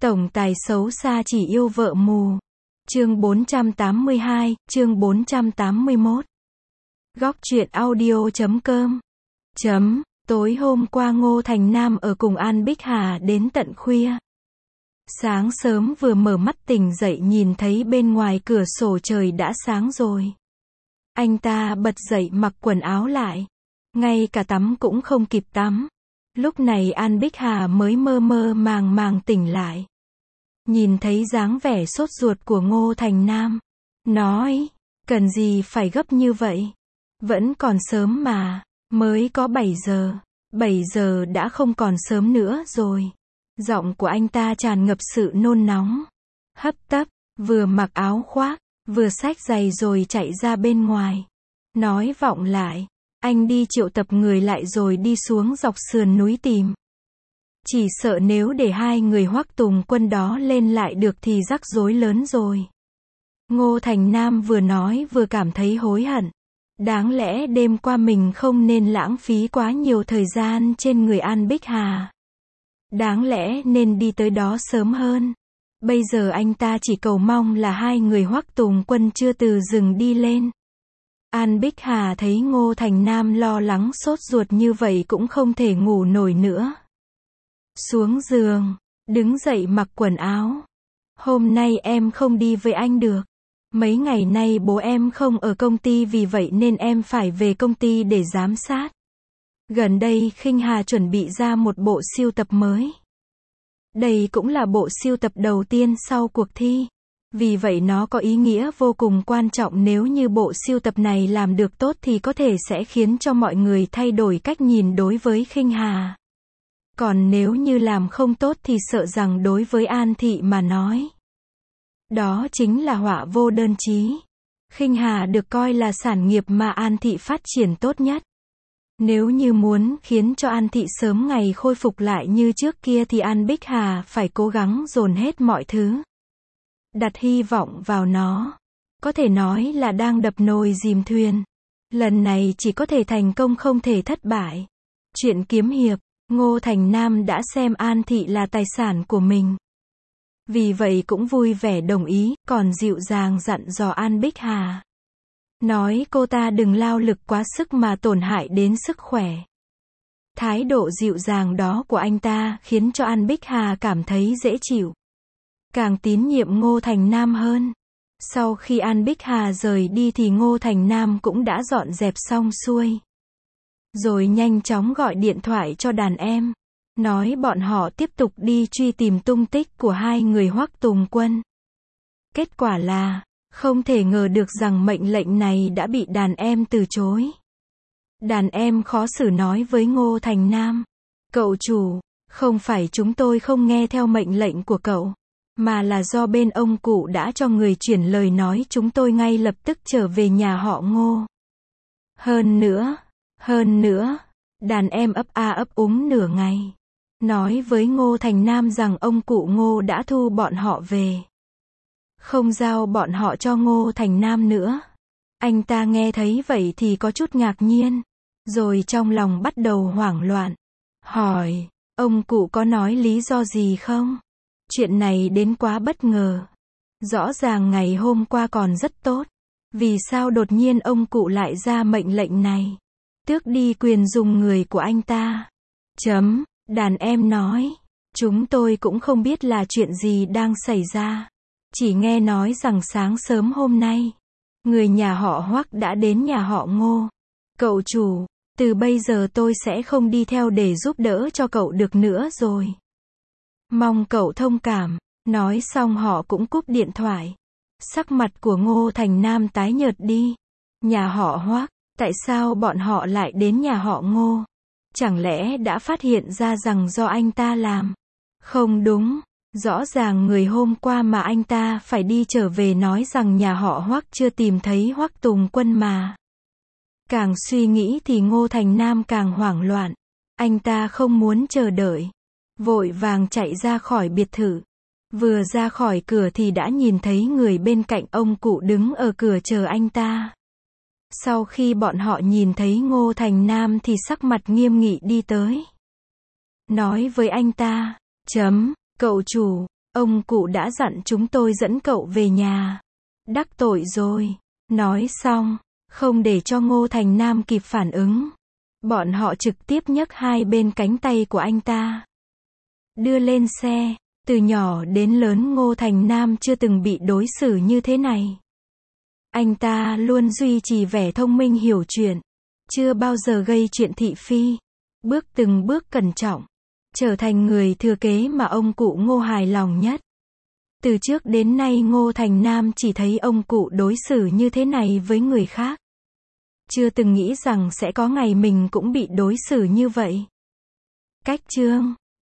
Tổng tài xấu xa chỉ yêu vợ mù. Chương 482, chương 481. Góc truyện audio.com. Tối hôm qua Ngô Thành Nam ở cùng An Bích Hà đến tận khuya. Sáng sớm vừa mở mắt tỉnh dậy nhìn thấy bên ngoài cửa sổ trời đã sáng rồi. Anh ta bật dậy mặc quần áo lại. Ngay cả tắm cũng không kịp tắm. Lúc này An Bích Hà mới mơ mơ màng màng tỉnh lại. Nhìn thấy dáng vẻ sốt ruột của Ngô Thành Nam. Nói, cần gì phải gấp như vậy? Vẫn còn sớm mà, mới có 7 giờ. 7 giờ đã không còn sớm nữa rồi. Giọng của anh ta tràn ngập sự nôn nóng. Hấp tấp, vừa mặc áo khoác, vừa xách giày rồi chạy ra bên ngoài. Nói vọng lại, anh đi triệu tập người lại rồi đi xuống dọc sườn núi tìm. Chỉ sợ nếu để hai người Hoắc Tùng Quân đó lên lại được thì rắc rối lớn rồi. Ngô Thành Nam vừa nói vừa cảm thấy hối hận. Đáng lẽ đêm qua mình không nên lãng phí quá nhiều thời gian trên người An Bích Hà. Đáng lẽ nên đi tới đó sớm hơn. Bây giờ anh ta chỉ cầu mong là hai người Hoắc Tùng Quân chưa từ rừng đi lên. An Bích Hà thấy Ngô Thành Nam lo lắng sốt ruột như vậy cũng không thể ngủ nổi nữa. Xuống giường, đứng dậy mặc quần áo. Hôm nay em không đi với anh được. Mấy ngày nay bố em không ở công ty vì vậy nên em phải về công ty để giám sát. Gần đây Khinh Hà chuẩn bị ra một bộ sưu tập mới. Đây cũng là bộ sưu tập đầu tiên sau cuộc thi. Vì vậy nó có ý nghĩa vô cùng quan trọng, nếu như bộ sưu tập này làm được tốt thì có thể sẽ khiến cho mọi người thay đổi cách nhìn đối với Khinh Hà. Còn nếu như làm không tốt thì sợ rằng đối với An Thị mà nói, đó chính là họa vô đơn chí. Khinh Hà được coi là sản nghiệp mà An Thị phát triển tốt nhất. Nếu như muốn khiến cho An Thị sớm ngày khôi phục lại như trước kia thì An Bích Hà phải cố gắng dồn hết mọi thứ. Đặt hy vọng vào nó. Có thể nói là đang đập nồi dìm thuyền. Lần này chỉ có thể thành công không thể thất bại. Chuyện kiếm hiệp, Ngô Thành Nam đã xem An Thị là tài sản của mình. Vì vậy cũng vui vẻ đồng ý, còn dịu dàng dặn dò An Bích Hà. Nói cô ta đừng lao lực quá sức mà tổn hại đến sức khỏe. Thái độ dịu dàng đó của anh ta khiến cho An Bích Hà cảm thấy dễ chịu. Càng tín nhiệm Ngô Thành Nam hơn. Sau khi An Bích Hà rời đi thì Ngô Thành Nam cũng đã dọn dẹp xong xuôi. Rồi nhanh chóng gọi điện thoại cho đàn em. Nói bọn họ tiếp tục đi truy tìm tung tích của hai người Hoắc Tùng Quân. Kết quả là, không thể ngờ được rằng mệnh lệnh này đã bị đàn em từ chối. Đàn em khó xử nói với Ngô Thành Nam. Cậu chủ, không phải chúng tôi không nghe theo mệnh lệnh của cậu, mà là do bên ông cụ đã cho người chuyển lời nói chúng tôi ngay lập tức trở về nhà họ Ngô. Hơn nữa, đàn em ấp a ấp úng nửa ngày. Nói với Ngô Thành Nam rằng ông cụ Ngô đã thu bọn họ về. Không giao bọn họ cho Ngô Thành Nam nữa. Anh ta nghe thấy vậy thì có chút ngạc nhiên. Rồi trong lòng bắt đầu hoảng loạn. Hỏi, ông cụ có nói lý do gì không? Chuyện này đến quá bất ngờ. Rõ ràng ngày hôm qua còn rất tốt. Vì sao đột nhiên ông cụ lại ra mệnh lệnh này? Tước đi quyền dùng người của anh ta. Đàn em nói. Chúng tôi cũng không biết là chuyện gì đang xảy ra. Chỉ nghe nói rằng sáng sớm hôm nay, người nhà họ Hoắc đã đến nhà họ Ngô. Cậu chủ, từ bây giờ tôi sẽ không đi theo để giúp đỡ cho cậu được nữa rồi. Mong cậu thông cảm. Nói xong họ cũng cúp điện thoại. Sắc mặt của Ngô Thành Nam tái nhợt đi. Nhà họ Hoắc, tại sao bọn họ lại đến nhà họ Ngô? Chẳng lẽ đã phát hiện ra rằng do anh ta làm? Không đúng. Rõ ràng người hôm qua mà anh ta phải đi trở về nói rằng nhà họ Hoắc chưa tìm thấy Hoắc Tùng Quân mà. Càng suy nghĩ thì Ngô Thành Nam càng hoảng loạn. Anh ta không muốn chờ đợi. Vội vàng chạy ra khỏi biệt thự. Vừa ra khỏi cửa thì đã nhìn thấy người bên cạnh ông cụ đứng ở cửa chờ anh ta. Sau khi bọn họ nhìn thấy Ngô Thành Nam thì sắc mặt nghiêm nghị đi tới. Nói với anh ta, cậu chủ, Ông cụ đã dặn chúng tôi dẫn cậu về nhà. Đắc tội rồi. Nói xong, không để cho Ngô Thành Nam kịp phản ứng. Bọn họ trực tiếp nhấc hai bên cánh tay của anh ta. Đưa lên xe. Từ nhỏ đến lớn Ngô Thành Nam chưa từng bị đối xử như thế này. Anh ta luôn duy trì vẻ thông minh hiểu chuyện. Chưa bao giờ gây chuyện thị phi. Bước từng bước cẩn trọng. Trở thành người thừa kế mà ông cụ Ngô hài lòng nhất. Từ trước đến nay Ngô Thành Nam chỉ thấy ông cụ đối xử như thế này với người khác. Chưa từng nghĩ rằng sẽ có ngày mình cũng bị đối xử như vậy. Cách chương